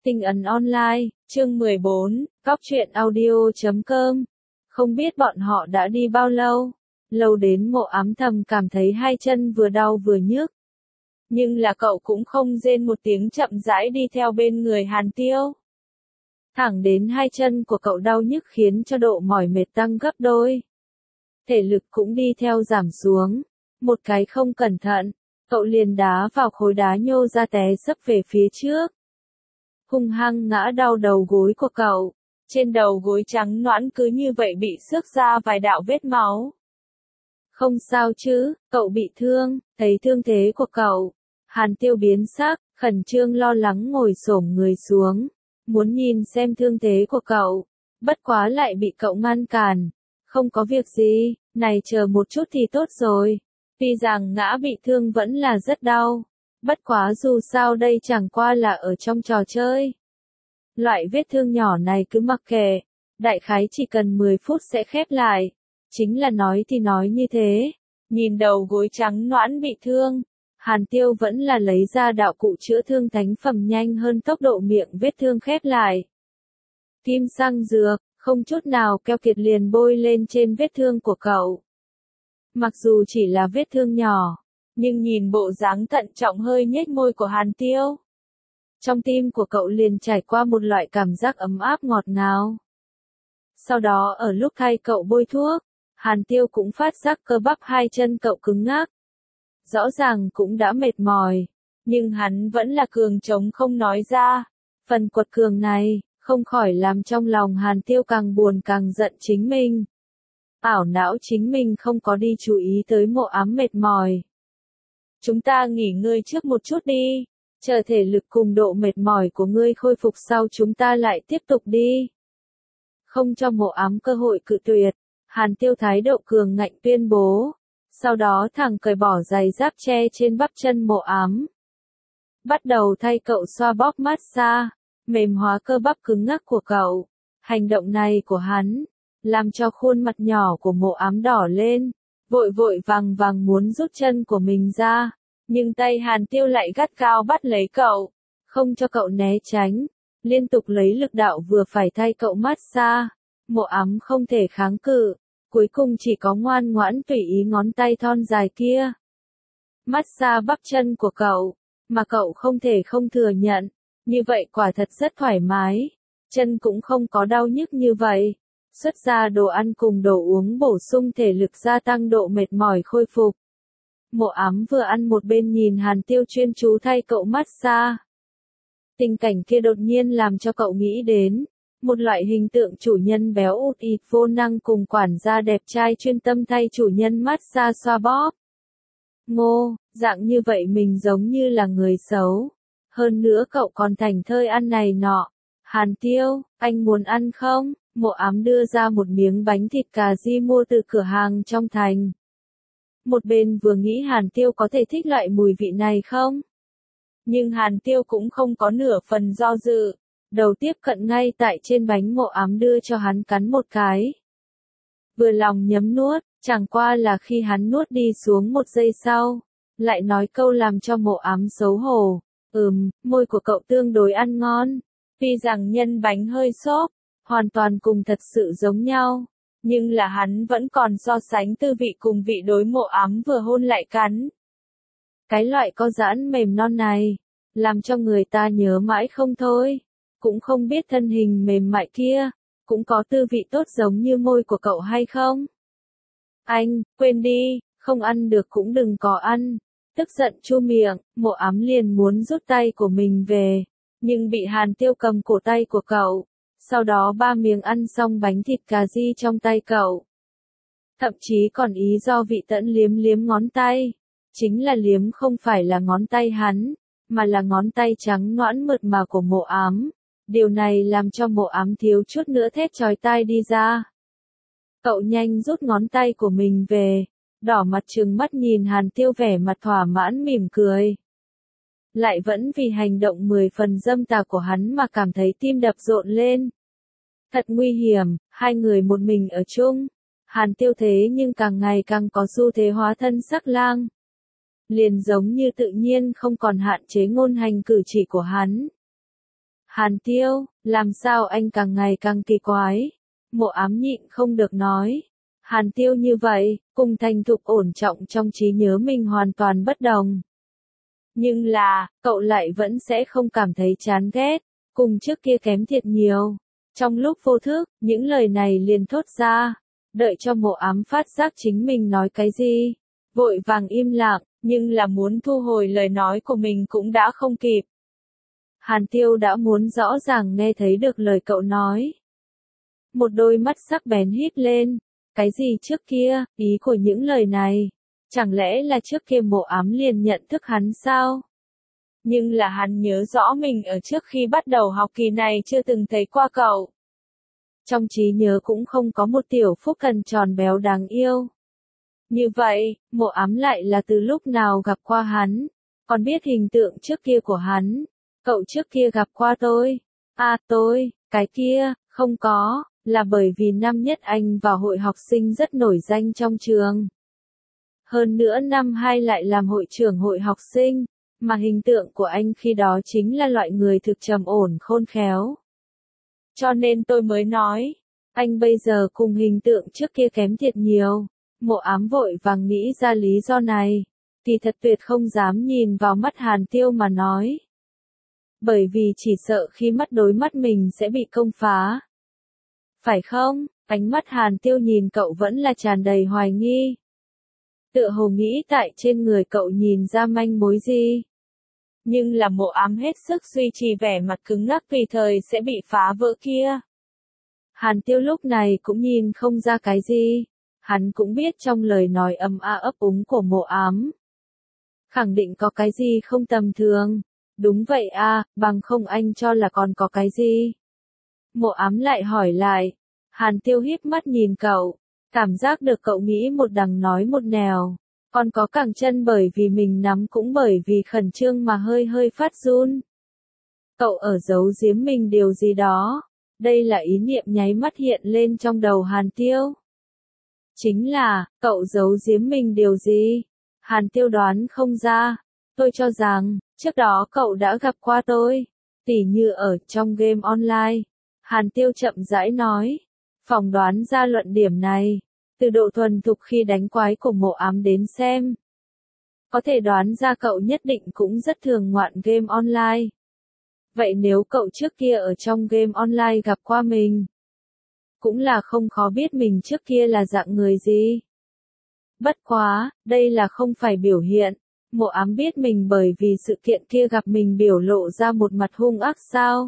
Tinh ấn online, chương 14, Cóc truyện audio.com. Không biết bọn họ đã đi bao lâu, lâu đến Mộ Ám thầm cảm thấy hai chân vừa đau vừa nhức. Nhưng là cậu cũng không rên một tiếng, chậm rãi đi theo bên người Hàn Tiêu. Thẳng đến hai chân của cậu đau nhức khiến cho độ mỏi mệt tăng gấp đôi. Thể lực cũng đi theo giảm xuống. Một cái không cẩn thận, cậu liền đá vào khối đá nhô ra té sấp về phía trước. Hung hăng ngã đau đầu gối của cậu. Trên đầu gối trắng nõn cứ như vậy bị xước ra vài đạo vết máu. Không sao chứ, cậu bị thương, thấy thương thế của cậu. Hàn Tiêu biến sắc, khẩn trương lo lắng ngồi xổm người xuống. Muốn nhìn xem thương thế của cậu. Bất quá lại bị cậu ngăn cản. Không có việc gì, này chờ một chút thì tốt rồi. Tuy rằng ngã bị thương vẫn là rất đau. Bất quá dù sao đây chẳng qua là ở trong trò chơi. Loại vết thương nhỏ này cứ mặc kệ, đại khái chỉ cần 10 phút sẽ khép lại. Chính là nói thì nói như thế, nhìn đầu gối trắng nõn bị thương, Hàn Tiêu vẫn là lấy ra đạo cụ chữa thương thánh phẩm nhanh hơn tốc độ miệng vết thương khép lại. Kim xăng dược, không chút nào keo kiệt liền bôi lên trên vết thương của cậu. Mặc dù chỉ là vết thương nhỏ, nhưng nhìn bộ dáng thận trọng hơi nhếch môi của Hàn Tiêu. Trong tim của cậu liền trải qua một loại cảm giác ấm áp ngọt ngào. Sau đó ở lúc thay cậu bôi thuốc, Hàn Tiêu cũng phát giác cơ bắp hai chân cậu cứng ngắc. Rõ ràng cũng đã mệt mỏi, nhưng hắn vẫn là cường trống không nói ra. Phần quật cường này, không khỏi làm trong lòng Hàn Tiêu càng buồn càng giận chính mình. Ảo não chính mình không có đi chú ý tới Mộ Ám mệt mỏi. Chúng ta nghỉ ngơi trước một chút đi, chờ thể lực cùng độ mệt mỏi của ngươi khôi phục sau chúng ta lại tiếp tục đi. Không cho Mộ Ám cơ hội cự tuyệt, Hàn Tiêu thái độ cường ngạnh tuyên bố, sau đó thẳng cởi bỏ giày giáp che trên bắp chân Mộ Ám. Bắt đầu thay cậu xoa bóp massage, mềm hóa cơ bắp cứng ngắc của cậu. Hành động này của hắn, làm cho khuôn mặt nhỏ của Mộ Ám đỏ lên, vội vội vàng vàng muốn rút chân của mình ra. Nhưng tay Hàn Tiêu lại gắt gao bắt lấy cậu, không cho cậu né tránh, liên tục lấy lực đạo vừa phải thay cậu massage. Mộ Ám không thể kháng cự, cuối cùng chỉ có ngoan ngoãn tùy ý ngón tay thon dài kia massage bắp chân của cậu, mà cậu không thể không thừa nhận, như vậy quả thật rất thoải mái, chân cũng không có đau nhức như vậy. Xuất ra đồ ăn cùng đồ uống bổ sung thể lực, gia tăng độ mệt mỏi khôi phục. Mộ Ám vừa ăn một bên nhìn Hàn Tiêu chuyên chú thay cậu massage. Tình cảnh kia đột nhiên làm cho cậu nghĩ đến một loại hình tượng chủ nhân béo út ịt vô năng cùng quản gia đẹp trai chuyên tâm thay chủ nhân massage xoa bóp. Ngô, dạng như vậy mình giống như là người xấu. Hơn nữa cậu còn thành thơi ăn này nọ. Hàn Tiêu, anh muốn ăn không? Mộ Ám đưa ra một miếng bánh thịt cà ri mua từ cửa hàng trong thành. Một bên vừa nghĩ Hàn Tiêu có thể thích loại mùi vị này không? Nhưng Hàn Tiêu cũng không có nửa phần do dự. Đầu tiếp cận ngay tại trên bánh Mộ Ám đưa cho hắn cắn một cái. Vừa lòng nhấm nuốt, chẳng qua là khi hắn nuốt đi xuống một giây sau, lại nói câu làm cho Mộ Ám xấu hổ. Môi của cậu tương đối ăn ngon. Tuy rằng nhân bánh hơi xốp, hoàn toàn cùng thật sự giống nhau. Nhưng là hắn vẫn còn so sánh tư vị cùng vị đối Mộ Ám vừa hôn lại cắn. Cái loại có giãn mềm non này, làm cho người ta nhớ mãi không thôi. Cũng không biết thân hình mềm mại kia, cũng có tư vị tốt giống như môi của cậu hay không? Anh, quên đi, không ăn được cũng đừng có ăn. Tức giận chu miệng, Mộ Ám liền muốn rút tay của mình về, nhưng bị Hàn Tiêu cầm cổ tay của cậu. Sau đó 3 miếng ăn xong bánh thịt cà ri trong tay cậu. Thậm chí còn ý do vị tẫn liếm liếm ngón tay. Chính là liếm không phải là ngón tay hắn, mà là ngón tay trắng nõn mượt mà của Mộ Ám. Điều này làm cho Mộ Ám thiếu chút nữa thét chói tai đi ra. Cậu nhanh rút ngón tay của mình về, đỏ mặt trừng mắt nhìn Hàn Tiêu vẻ mặt thỏa mãn mỉm cười. Lại vẫn vì hành động 10 phần dâm tà của hắn mà cảm thấy tim đập rộn lên. Thật nguy hiểm, hai người một mình ở chung. Hàn Tiêu thế nhưng càng ngày càng có xu thế hóa thân sắc lang. Liền giống như tự nhiên không còn hạn chế ngôn hành cử chỉ của hắn. Hàn Tiêu, làm sao anh càng ngày càng kỳ quái? Mộ ám nhịn không được nói. Hàn Tiêu như vậy, cùng thành thục ổn trọng trong trí nhớ mình hoàn toàn bất đồng. Nhưng là, cậu lại vẫn sẽ không cảm thấy chán ghét, cùng trước kia kém thiệt nhiều. Trong lúc vô thức, những lời này liền thốt ra, đợi cho mộ ám phát giác chính mình nói cái gì. Vội vàng im lặng, nhưng là muốn thu hồi lời nói của mình cũng đã không kịp. Hàn Tiêu đã muốn rõ ràng nghe thấy được lời cậu nói. Một đôi mắt sắc bén híp lên. Cái gì trước kia, ý của những lời này? Chẳng lẽ là trước kia mộ ám liền nhận thức hắn sao? Nhưng là hắn nhớ rõ mình ở trước khi bắt đầu học kỳ này chưa từng thấy qua cậu. Trong trí nhớ cũng không có một tiểu phúc cần tròn béo đáng yêu. Như vậy, mộ ám lại là từ lúc nào gặp qua hắn? Còn biết hình tượng trước kia của hắn? Cậu trước kia gặp qua tôi. À tôi, cái kia, không có, là bởi vì năm nhất anh vào hội học sinh rất nổi danh trong trường. Hơn nữa năm 2 lại làm hội trưởng hội học sinh, mà hình tượng của anh khi đó chính là loại người thực trầm ổn khôn khéo. Cho nên tôi mới nói, anh bây giờ cùng hình tượng trước kia kém thiệt nhiều. Mộ ám vội vàng nghĩ ra lý do này, thì thật tuyệt không dám nhìn vào mắt Hàn Tiêu mà nói. Bởi vì chỉ sợ khi mắt đối mắt mình sẽ bị công phá. Phải không? Ánh mắt Hàn Tiêu nhìn cậu vẫn là tràn đầy hoài nghi. Tựa hồ nghĩ tại trên người cậu nhìn ra manh mối gì. Nhưng là mộ ám hết sức duy trì vẻ mặt cứng ngắc tùy thời sẽ bị phá vỡ kia. Hàn Tiêu lúc này cũng nhìn không ra cái gì. Hắn cũng biết trong lời nói ấm ấp úng của mộ ám. Khẳng định có cái gì không tầm thường. Đúng vậy à, bằng không anh cho là còn có cái gì. Mộ ám lại hỏi lại. Hàn Tiêu híp mắt nhìn cậu. Cảm giác được cậu nghĩ một đằng nói một nẻo. Còn có cẳng chân bởi vì mình nắm cũng bởi vì khẩn trương mà hơi hơi phát run. Cậu ở giấu giếm mình điều gì đó. Đây là ý niệm nháy mắt hiện lên trong đầu Hàn Tiêu. Chính là, cậu giấu giếm mình điều gì? Hàn Tiêu đoán không ra. Tôi cho rằng, trước đó cậu đã gặp qua tôi. Tỉ như ở trong game online. Hàn Tiêu chậm rãi nói. Phỏng đoán ra luận điểm này. Từ độ thuần thục khi đánh quái của mộ ám đến xem. Có thể đoán ra cậu nhất định cũng rất thường ngoạn game online. Vậy nếu cậu trước kia ở trong game online gặp qua mình, cũng là không khó biết mình trước kia là dạng người gì. Bất quá, đây là không phải biểu hiện. Mộ ám biết mình bởi vì sự kiện kia gặp mình biểu lộ ra một mặt hung ác sao.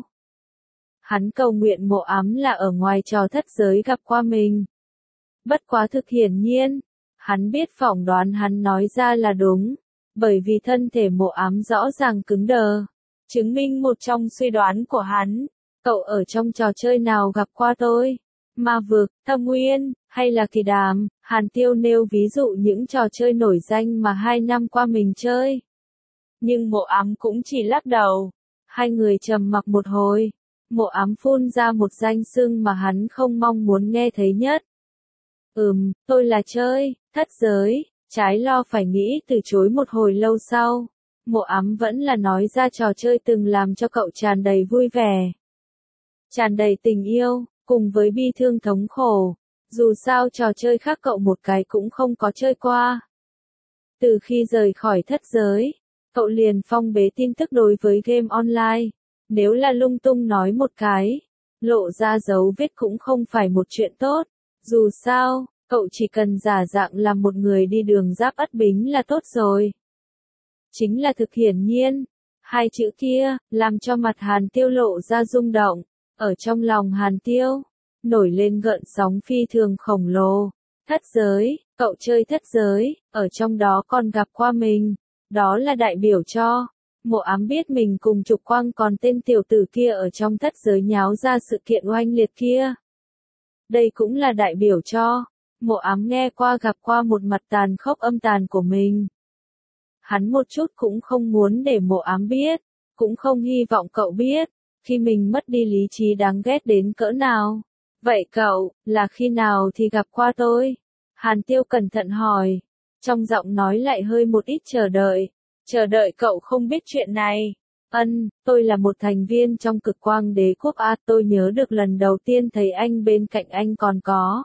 Hắn cầu nguyện mộ ám là ở ngoài trò thất giới gặp qua mình. Bất quá thực hiển nhiên, hắn biết phỏng đoán hắn nói ra là đúng, bởi vì thân thể mộ ám rõ ràng cứng đờ. Chứng minh một trong suy đoán của hắn, cậu ở trong trò chơi nào gặp qua tôi? Ma vực, Thâm Nguyên, hay là Kỳ Đàm? Hàn Tiêu nêu ví dụ những trò chơi nổi danh mà 2 năm qua mình chơi. Nhưng mộ ám cũng chỉ lắc đầu. Hai người trầm mặc một hồi. Mộ ám phun ra một danh xưng mà hắn không mong muốn nghe thấy nhất. Tôi là chơi, thất giới. Trái lo phải nghĩ từ chối một hồi lâu sau. Mộ ám vẫn là nói ra trò chơi từng làm cho cậu tràn đầy vui vẻ. Tràn đầy tình yêu, cùng với bi thương thống khổ. Dù sao trò chơi khác cậu một cái cũng không có chơi qua. Từ khi rời khỏi thất giới, cậu liền phong bế tin tức đối với game online. Nếu là lung tung nói một cái, lộ ra dấu vết cũng không phải một chuyện tốt. Dù sao, cậu chỉ cần giả dạng làm một người đi đường giáp Ất Bính là tốt rồi. Chính là thực hiển nhiên. Hai chữ kia, làm cho mặt Hàn Tiêu lộ ra rung động. Ở trong lòng Hàn Tiêu, nổi lên gợn sóng phi thường khổng lồ. Thất giới, cậu chơi thất giới, ở trong đó còn gặp qua mình. Đó là đại biểu cho, mộ ám biết mình cùng Trục Quang còn tên tiểu tử kia ở trong thất giới nháo ra sự kiện oanh liệt kia. Đây cũng là đại biểu cho, mộ ám nghe qua gặp qua một mặt tàn khốc âm tàn của mình. Hắn một chút cũng không muốn để mộ ám biết, cũng không hy vọng cậu biết, khi mình mất đi lý trí đáng ghét đến cỡ nào. Vậy cậu, là khi nào thì gặp qua tôi? Hàn Tiêu cẩn thận hỏi, trong giọng nói lại hơi một ít chờ đợi cậu không biết chuyện này. Tôi là một thành viên trong Cực Quang Đế Quốc tôi nhớ được lần đầu tiên thấy anh bên cạnh anh còn có.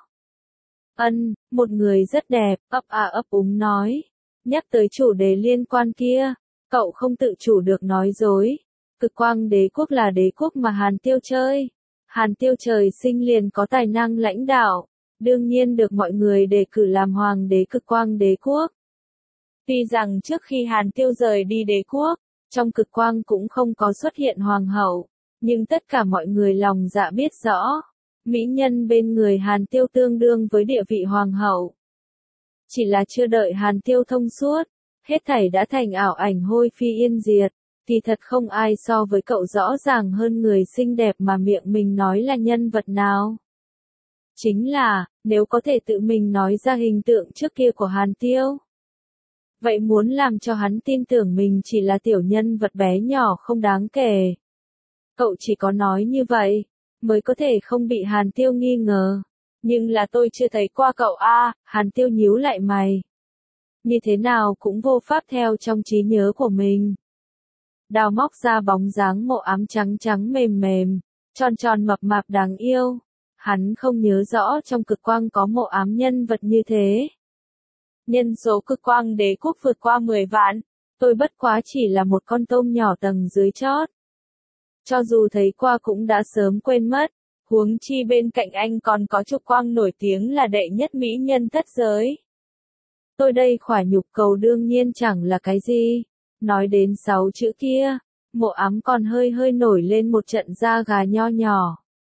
Một người rất đẹp, ấp úng nói. Nhắc tới chủ đề liên quan kia, cậu không tự chủ được nói dối. Cực Quang Đế Quốc là đế quốc mà Hàn Tiêu chơi. Hàn Tiêu trời sinh liền có tài năng lãnh đạo, đương nhiên được mọi người đề cử làm hoàng đế Cực Quang Đế Quốc. Tuy rằng trước khi Hàn Tiêu rời đi đế quốc, trong Cực Quang cũng không có xuất hiện hoàng hậu, nhưng tất cả mọi người lòng dạ biết rõ, mỹ nhân bên người Hàn Tiêu tương đương với địa vị hoàng hậu. Chỉ là chưa đợi Hàn Tiêu thông suốt, hết thảy đã thành ảo ảnh hôi phi yên diệt, thì thật không ai so với cậu rõ ràng hơn người xinh đẹp mà miệng mình nói là nhân vật nào. Chính là, nếu có thể tự mình nói ra hình tượng trước kia của Hàn Tiêu. Vậy muốn làm cho hắn tin tưởng mình chỉ là tiểu nhân vật bé nhỏ không đáng kể. Cậu chỉ có nói như vậy, mới có thể không bị Hàn Tiêu nghi ngờ. Nhưng là tôi chưa thấy qua cậu Hàn Tiêu nhíu lại mày. Như thế nào cũng vô pháp theo trong trí nhớ của mình. Đào móc ra bóng dáng Mộ Ám trắng trắng mềm mềm, tròn tròn mập mạp đáng yêu. Hắn không nhớ rõ trong Cực Quang có Mộ Ám nhân vật như thế. Nhân số Cực Quang Đế Quốc vượt qua 10 vạn, tôi bất quá chỉ là một con tôm nhỏ tầng dưới chót. Cho dù thấy qua cũng đã sớm quên mất, huống chi bên cạnh anh còn có Trục Quang nổi tiếng là đệ nhất mỹ nhân thất giới. Tôi đây khỏa nhục cầu đương nhiên chẳng là cái gì. Nói đến 6 chữ kia, Mộ Ám còn hơi hơi nổi lên một trận da gà nho nhỏ.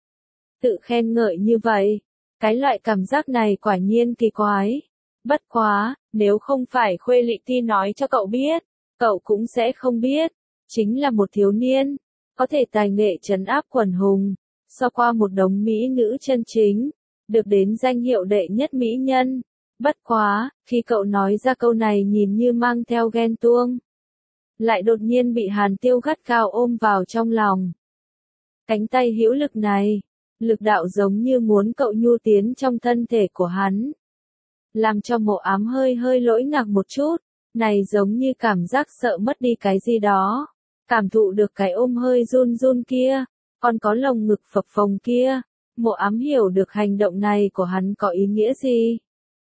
Tự khen ngợi như vậy, cái loại cảm giác này quả nhiên kỳ quái. Bất quá, nếu không phải Khuê Lị Ti nói cho cậu biết, cậu cũng sẽ không biết. Chính là một thiếu niên, có thể tài nghệ trấn áp quần hùng, so qua một đống mỹ nữ chân chính, được đến danh hiệu đệ nhất mỹ nhân. Bất quá, khi cậu nói ra câu này nhìn như mang theo ghen tuông, lại đột nhiên bị Hàn Tiêu gắt gao ôm vào trong lòng. Cánh tay hữu lực này, lực đạo giống như muốn cậu nhu tiến trong thân thể của hắn. Làm cho Mộ Ám hơi hơi lỗi ngạc một chút, này giống như cảm giác sợ mất đi cái gì đó. Cảm thụ được cái ôm hơi run run kia, còn có lồng ngực phập phồng kia, Mộ Ám hiểu được hành động này của hắn có ý nghĩa gì.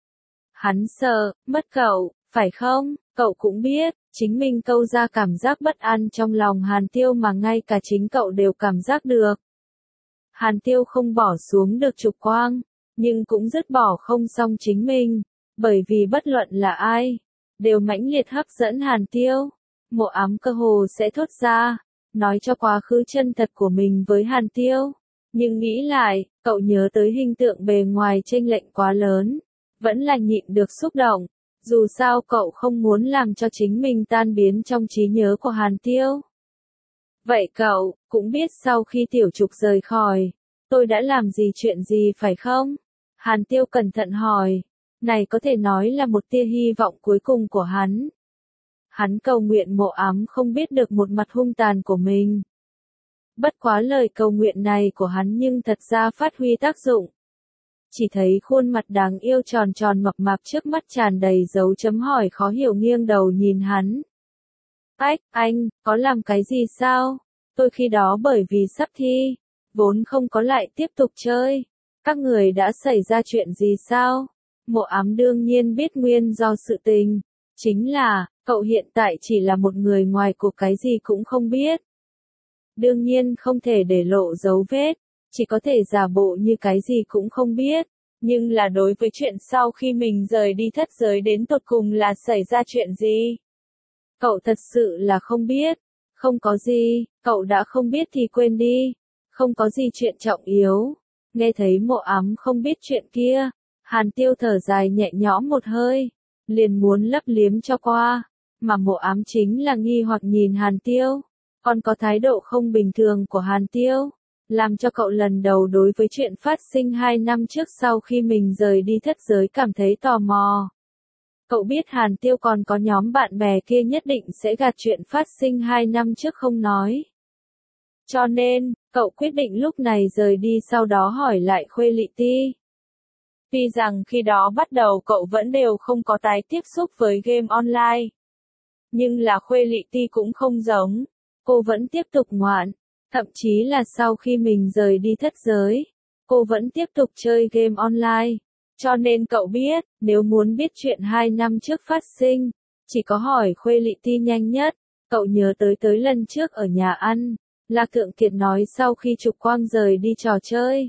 Hắn sợ, mất cậu, phải không? Cậu cũng biết, chính mình câu ra cảm giác bất an trong lòng Hàn Tiêu mà ngay cả chính cậu đều cảm giác được. Hàn Tiêu không bỏ xuống được Trục Quang, nhưng cũng dứt bỏ không xong chính mình, bởi vì bất luận là ai, đều mãnh liệt hấp dẫn Hàn Tiêu. Mộ Ám cơ hồ sẽ thốt ra, nói cho quá khứ chân thật của mình với Hàn Tiêu. Nhưng nghĩ lại, cậu nhớ tới hình tượng bề ngoài chênh lệch quá lớn, vẫn là nhịn được xúc động. Dù sao cậu không muốn làm cho chính mình tan biến trong trí nhớ của Hàn Tiêu. Vậy cậu, cũng biết sau khi Tiểu Trục rời khỏi, tôi đã làm gì chuyện gì phải không? Hàn Tiêu cẩn thận hỏi, này có thể nói là một tia hy vọng cuối cùng của hắn. Hắn cầu nguyện Mộ Ám không biết được một mặt hung tàn của mình. Bất quá lời cầu nguyện này của hắn nhưng thật ra phát huy tác dụng. Chỉ thấy khuôn mặt đáng yêu tròn tròn mập mạp trước mắt tràn đầy dấu chấm hỏi khó hiểu nghiêng đầu nhìn hắn. Anh, có làm cái gì sao? Tôi khi đó bởi vì sắp thi, vốn không có lại tiếp tục chơi. Các người đã xảy ra chuyện gì sao? Mộ Ám đương nhiên biết nguyên do sự tình. Chính là, cậu hiện tại chỉ là một người ngoài cuộc cái gì cũng không biết. Đương nhiên không thể để lộ dấu vết, chỉ có thể giả bộ như cái gì cũng không biết. Nhưng là đối với chuyện sau khi mình rời đi thất giới đến tột cùng là xảy ra chuyện gì? Cậu thật sự là không biết. Không có gì, cậu đã không biết thì quên đi. Không có gì chuyện trọng yếu. Nghe thấy Mộ Ám không biết chuyện kia, Hàn Tiêu thở dài nhẹ nhõm một hơi, liền muốn lấp liếm cho qua, mà Mộ Ám chính là nghi hoặc nhìn Hàn Tiêu, còn có thái độ không bình thường của Hàn Tiêu, làm cho cậu lần đầu đối với chuyện phát sinh 2 năm trước sau khi mình rời đi thất giới cảm thấy tò mò. Cậu biết Hàn Tiêu còn có nhóm bạn bè kia nhất định sẽ gạt chuyện phát sinh 2 năm trước không nói. Cho nên, cậu quyết định lúc này rời đi sau đó hỏi lại Khuê Lị Ti. Tuy rằng khi đó bắt đầu cậu vẫn đều không có tái tiếp xúc với game online. Nhưng là Khuê Lị Ti cũng không giống. cô vẫn tiếp tục ngoạn. Thậm chí là sau khi mình rời đi thất giới, cô vẫn tiếp tục chơi game online. Cho nên cậu biết, nếu muốn biết chuyện 2 năm trước phát sinh, chỉ có hỏi Khuê Lị Ti nhanh nhất. Cậu nhớ tới lần trước ở nhà ăn, Lạc Thượng Kiệt nói sau khi Trục Quang rời đi trò chơi,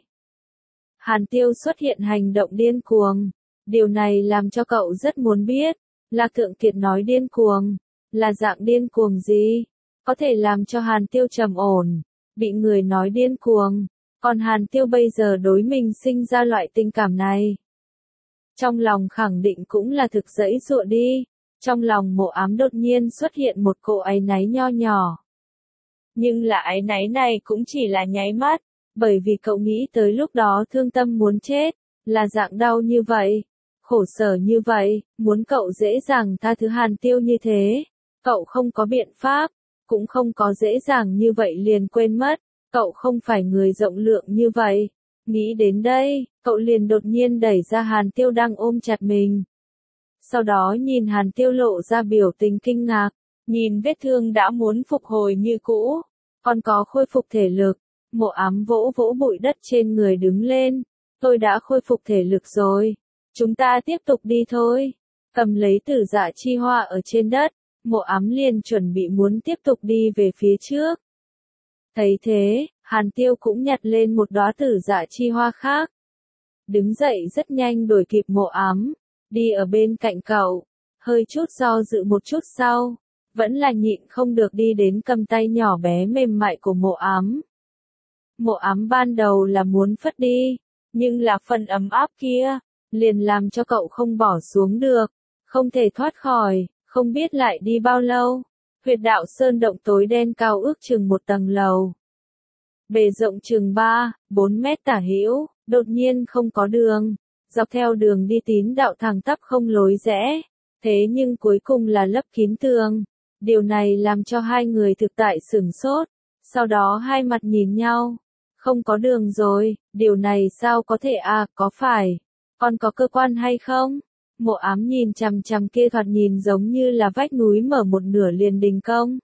Hàn Tiêu xuất hiện hành động điên cuồng. Điều này làm cho cậu rất muốn biết, Lạc Thượng Kiệt nói điên cuồng, là dạng điên cuồng gì? Có thể làm cho Hàn Tiêu trầm ổn, bị người nói điên cuồng, còn Hàn Tiêu bây giờ đối mình sinh ra loại tình cảm này. Trong lòng khẳng định cũng là thực dẫy dụa đi, trong lòng Mộ Ám đột nhiên xuất hiện một cỗ áy náy nho nhỏ. Nhưng là áy náy này cũng chỉ là nháy mắt, bởi vì cậu nghĩ tới lúc đó thương tâm muốn chết, là dạng đau như vậy, khổ sở như vậy, muốn cậu dễ dàng tha thứ Hàn Tiêu như thế, cậu không có biện pháp, cũng không có dễ dàng như vậy liền quên mất, cậu không phải người rộng lượng như vậy. Nghĩ đến đây, cậu liền đột nhiên đẩy ra Hàn Tiêu đang ôm chặt mình. Sau đó nhìn Hàn Tiêu lộ ra biểu tình kinh ngạc, nhìn vết thương đã muốn phục hồi như cũ, còn có khôi phục thể lực. Mộ Ám vỗ vỗ bụi đất trên người đứng lên, tôi đã khôi phục thể lực rồi, chúng ta tiếp tục đi thôi. Cầm lấy Tử Dạ Chi Hoa ở trên đất, Mộ Ám liền chuẩn bị muốn tiếp tục đi về phía trước. Thấy thế, Hàn Tiêu cũng nhặt lên một đóa Tử Dạ Chi Hoa khác. Đứng dậy rất nhanh đuổi kịp Mộ Ám, đi ở bên cạnh cậu, hơi chút do dự một chút sau, vẫn là nhịn không được đi đến cầm tay nhỏ bé mềm mại của Mộ Ám. Mộ Ám ban đầu là muốn phất đi, nhưng là phần ấm áp kia, liền làm cho cậu không bỏ xuống được, không thể thoát khỏi, không biết lại đi bao lâu. Huyệt đạo sơn động tối đen cao ước chừng một tầng lầu. Bề rộng chừng 3-4 mét tả hữu, đột nhiên không có đường, dọc theo đường đi tín đạo thẳng tắp không lối rẽ, thế nhưng cuối cùng là lấp kín tường. Điều này làm cho hai người thực tại sửng sốt, sau đó hai mặt nhìn nhau. Không có đường rồi, điều này sao có thể có phải, còn có cơ quan hay không? Mộ Ám nhìn chằm chằm kia thoạt nhìn giống như là vách núi mở một nửa liền đình công.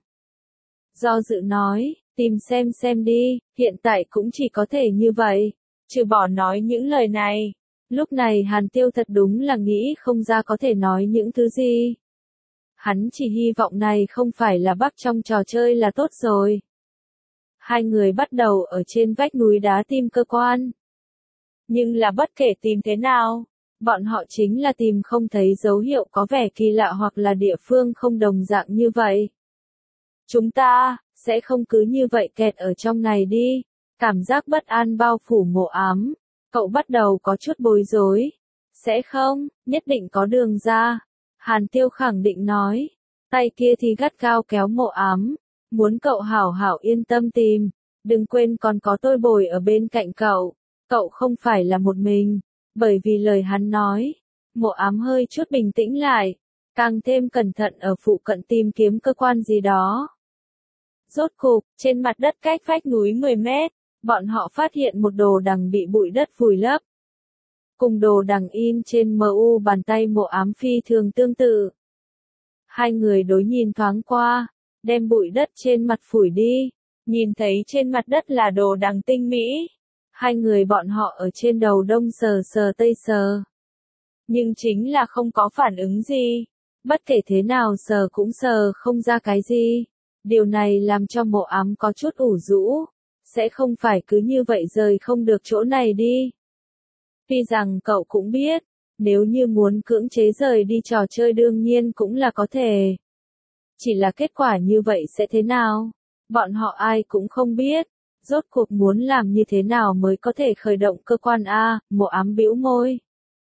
Do dự nói, tìm xem đi, hiện tại cũng chỉ có thể như vậy, trừ bỏ nói những lời này. Lúc này Hàn Tiêu thật đúng là nghĩ không ra có thể nói những thứ gì. Hắn chỉ hy vọng này không phải là bug trong trò chơi là tốt rồi. Hai người bắt đầu ở trên vách núi đá tìm cơ quan. Nhưng là bất kể tìm thế nào, bọn họ chính là tìm không thấy dấu hiệu có vẻ kỳ lạ hoặc là địa phương không đồng dạng như vậy. Chúng ta, sẽ không cứ như vậy kẹt ở trong này đi. Cảm giác bất an bao phủ Mộ Ám. Cậu bắt đầu có chút bối rối. Sẽ không, nhất định có đường ra. Hàn Tiêu khẳng định nói. Tay kia thì gắt gao kéo Mộ Ám. Muốn cậu hảo hảo yên tâm tìm. Đừng quên còn có tôi bồi ở bên cạnh cậu. Cậu không phải là một mình. Bởi vì lời hắn nói. Mộ Ám hơi chút bình tĩnh lại. Càng thêm cẩn thận ở phụ cận tìm kiếm cơ quan gì đó. Rốt cục, trên mặt đất cách vách núi 10 mét, bọn họ phát hiện một đồ đằng bị bụi đất vùi lấp. Cùng đồ đằng in trên MU bàn tay Mộ Ám phi thường tương tự. Hai người đối nhìn thoáng qua, đem bụi đất trên mặt phủi đi, nhìn thấy trên mặt đất là đồ đằng tinh mỹ. Hai người bọn họ ở trên đầu đông sờ sờ tây sờ. Nhưng chính là không có phản ứng gì. Bất kể thế nào sờ cũng sờ không ra cái gì. Điều này làm cho Mộ Ám có chút ủ rũ. Sẽ không phải cứ như vậy rời không được chỗ này đi. Tuy rằng cậu cũng biết, nếu như muốn cưỡng chế rời đi trò chơi đương nhiên cũng là có thể. Chỉ là kết quả như vậy sẽ thế nào? Bọn họ ai cũng không biết. Rốt cuộc muốn làm như thế nào mới có thể khởi động cơ quan Mộ Ám bĩu môi.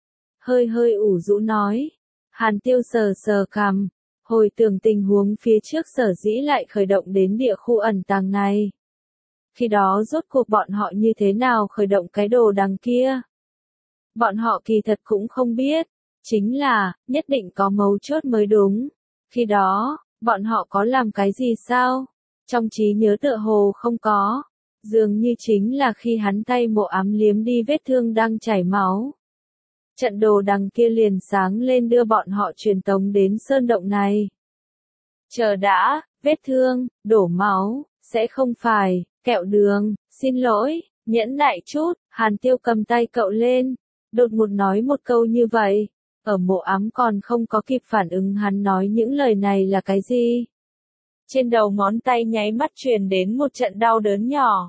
Hơi ủ rũ nói. Hàn Tiêu sờ sờ cằm. Hồi tưởng tình huống phía trước sở dĩ lại khởi động đến địa khu ẩn tàng này. Khi đó rốt cuộc bọn họ như thế nào khởi động cái đồ đằng kia? Bọn họ kỳ thật cũng không biết. Chính là, nhất định có mấu chốt mới đúng. Khi đó, bọn họ có làm cái gì sao? Trong trí nhớ tựa hồ không có. Dường như chính là khi hắn tay Mộ Ám liếm đi vết thương đang chảy máu. Trận đồ đằng kia liền sáng lên đưa bọn họ truyền tống đến sơn động này. Chờ đã, vết thương, đổ máu, sẽ không phải, kẹo đường, xin lỗi, nhẫn nại chút, Hàn Tiêu cầm tay cậu lên, đột ngột nói một câu như vậy. Ở Mộ Ám còn không có kịp phản ứng hắn nói những lời này là cái gì. Trên đầu ngón tay nháy mắt truyền đến một trận đau đớn nhỏ.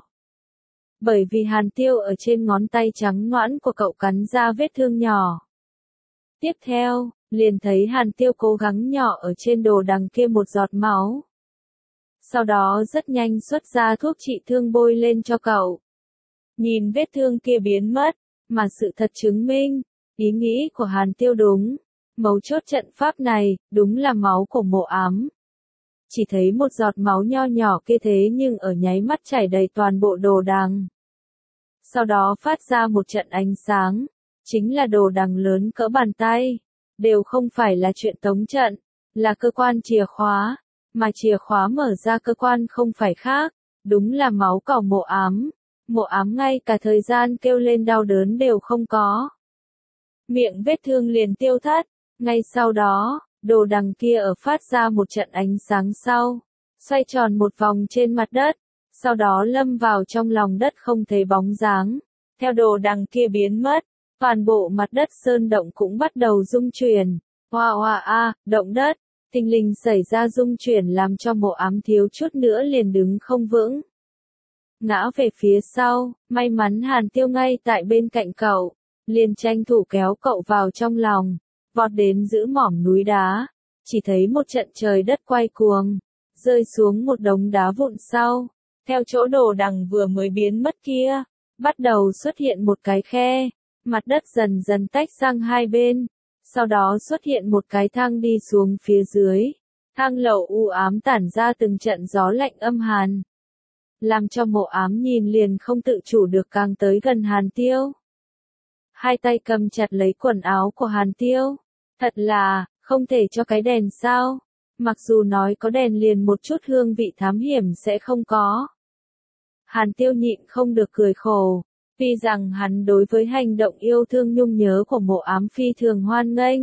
Bởi vì Hàn Tiêu ở trên ngón tay trắng nõn của cậu cắn ra vết thương nhỏ. Tiếp theo, liền thấy Hàn Tiêu cố gắng nhỏ ở trên đồ đằng kia một giọt máu. Sau đó rất nhanh xuất ra thuốc trị thương bôi lên cho cậu. Nhìn vết thương kia biến mất, mà sự thật chứng minh, ý nghĩ của Hàn Tiêu đúng. Mấu chốt trận pháp này, đúng là máu của Mộ Ám. Chỉ thấy một giọt máu nho nhỏ kia thế nhưng ở nháy mắt chảy đầy toàn bộ đồ đằng. Sau đó phát ra một trận ánh sáng, chính là đồ đằng lớn cỡ bàn tay. Đều không phải là chuyện tống trận, là cơ quan chìa khóa, mà chìa khóa mở ra cơ quan không phải khác, đúng là máu của Mộ Ám. Mộ Ám ngay cả thời gian kêu lên đau đớn đều không có. Miệng vết thương liền tiêu thất, ngay sau đó, đồ đằng kia ở phát ra một trận ánh sáng sau, xoay tròn một vòng trên mặt đất, sau đó lâm vào trong lòng đất không thấy bóng dáng. Theo đồ đằng kia biến mất, toàn bộ mặt đất sơn động cũng bắt đầu rung chuyển. Hoa hoa a, động đất, thình lình xảy ra rung chuyển làm cho Mộ Ám thiếu chút nữa liền đứng không vững. Ngã về phía sau, may mắn Hàn Tiêu ngay tại bên cạnh cậu, liền tranh thủ kéo cậu vào trong lòng, vọt đến giữ mỏm núi đá, chỉ thấy một trận trời đất quay cuồng, rơi xuống một đống đá vụn sau, theo chỗ đồ đằng vừa mới biến mất kia, bắt đầu xuất hiện một cái khe, mặt đất dần dần tách sang hai bên, sau đó xuất hiện một cái thang đi xuống phía dưới, thang lầu u ám tản ra từng trận gió lạnh âm hàn. Làm cho Mộ Ám nhìn liền không tự chủ được càng tới gần Hàn Tiêu. Hai tay cầm chặt lấy quần áo của Hàn Tiêu. Thật là, không thể cho cái đèn sao? Mặc dù nói có đèn liền một chút hương vị thám hiểm sẽ không có. Hàn Tiêu nhịn không được cười khổ. Vì rằng hắn đối với hành động yêu thương nhung nhớ của Mộ Ám phi thường hoan nghênh.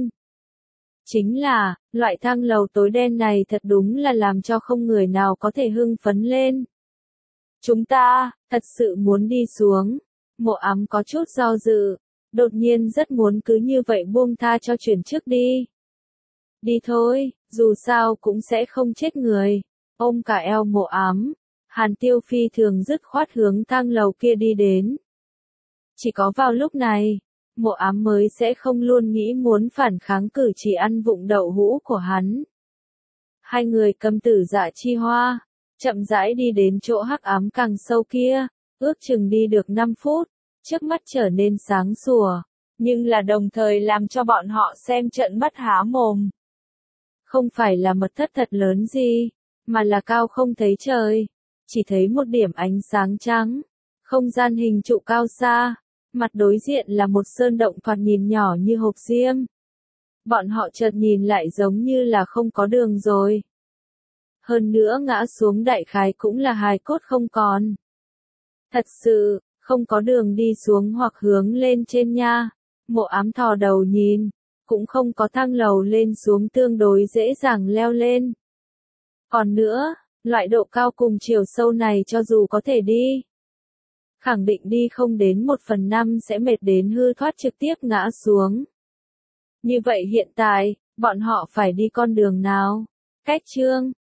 Chính là, loại thang lầu tối đen này thật đúng là làm cho không người nào có thể hưng phấn lên. Chúng ta, thật sự muốn đi xuống. Mộ Ám có chút do dự, đột nhiên rất muốn cứ như vậy buông tha cho chuyển trước đi. Đi thôi, dù sao cũng sẽ không chết người. Ôm cả eo Mộ Ám, Hàn Tiêu phi thường dứt khoát hướng thang lầu kia đi đến. Chỉ có vào lúc này, Mộ Ám mới sẽ không luôn nghĩ muốn phản kháng cử chỉ ăn vụng đậu hũ của hắn. Hai người cầm tử dạ chi hoa, chậm rãi đi đến chỗ hắc ám càng sâu kia, ước chừng đi được 5 phút, trước mắt trở nên sáng sủa, nhưng là đồng thời làm cho bọn họ xem trợn mắt há mồm. Không phải là mật thất thật lớn gì, mà là cao không thấy trời, chỉ thấy một điểm ánh sáng trắng, không gian hình trụ cao xa, mặt đối diện là một sơn động thoạt nhìn nhỏ như hộp diêm. Bọn họ chợt nhìn lại giống như là không có đường rồi. Hơn nữa ngã xuống đại khái cũng là hài cốt không còn. Thật sự, không có đường đi xuống hoặc hướng lên trên nha. Mộ Ám thò đầu nhìn, cũng không có thang lầu lên xuống tương đối dễ dàng leo lên. Còn nữa, loại độ cao cùng chiều sâu này cho dù có thể đi, khẳng định đi không đến 1/5 sẽ mệt đến hư thoát trực tiếp ngã xuống. Như vậy hiện tại, bọn họ phải đi con đường nào? Cách chương